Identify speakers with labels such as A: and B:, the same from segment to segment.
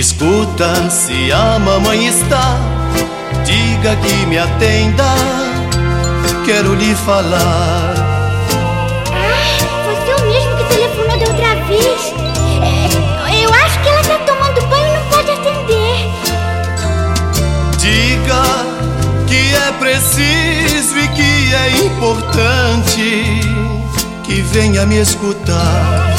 A: Escuta, se a mamãe está, diga que me atenda, quero lhe falar.
B: Você é o mesmo que telefonou da outra vez? Eu acho que ela está tomando banho e não pode atender.
A: Diga que é preciso e que é importante que venha me escutar.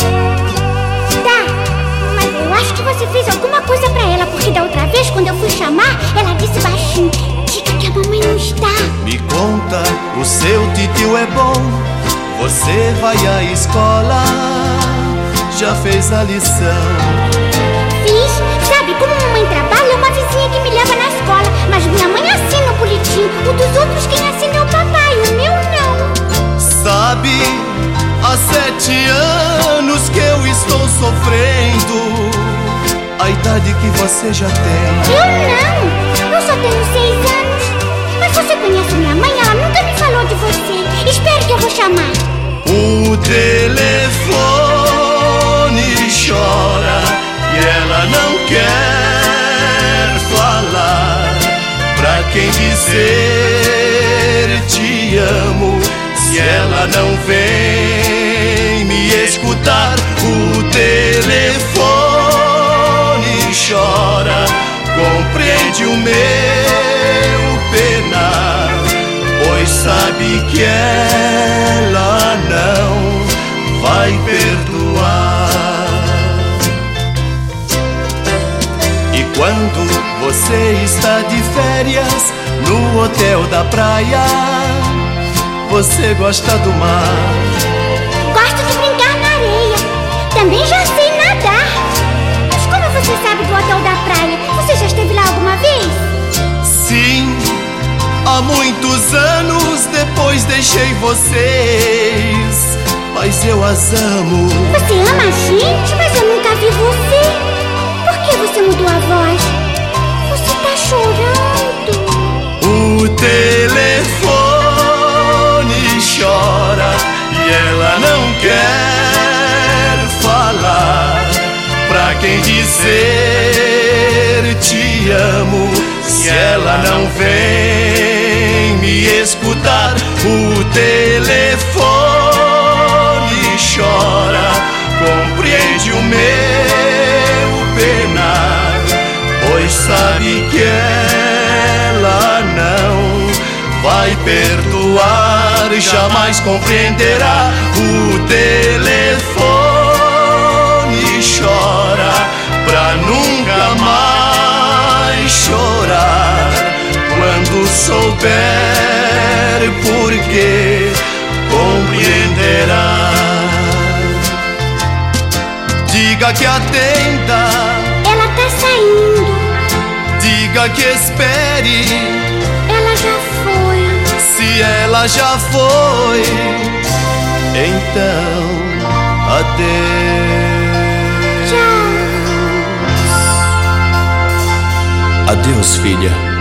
B: Eu acho que você fez alguma coisa pra ela, porque da outra vez, quando eu fui chamar, ela disse baixinho: diga que a mamãe não está.
A: Me conta, o seu titio é bom, você vai à escola, já fez a lição?
B: Fiz, sabe, como a mamãe trabalha, é uma vizinha que me leva na escola, mas minha mãe assina o boletim, o dos outros quem assina é o papai, o meu não.
A: Sabe, há 7 anos que eu estou sofrendo a idade que você já tem.
B: Eu só tenho 6 anos. Mas você conhece minha mãe? Ela nunca me falou de você. Espere que eu vou chamar.
A: O telefone chora e ela não quer falar. Pra quem dizer te amo, se ela não vem me escutar. O telefone chora, compreende o meu penar, pois sabe que ela não vai perdoar. E quando você está de férias no hotel da praia, você gosta do mar?
B: Gosto de brincar na areia. Também já sei nadar. Mas como você sabe do hotel da praia? Você já esteve lá alguma vez?
A: Sim, há muitos anos depois deixei vocês, mas eu as amo.
B: Você ama a gente, mas eu nunca vi você. Por que você mudou a voz? Você tá chorando.
A: O telefone chora e ela não quer falar. Pra quem dizer te amo, se ela não vem me escutar. O telefone chora, compreende o meu penar, pois sabe que ela não vai perdoar, jamais compreenderá. O telefone chora pra nunca mais chorar. Quando souber porque compreenderá. Diga que atenda,
B: ela tá saindo.
A: diga que espere,
B: ela já foi.
A: se ela já foi, então adeus.
B: Tchau.
A: Adeus, filha.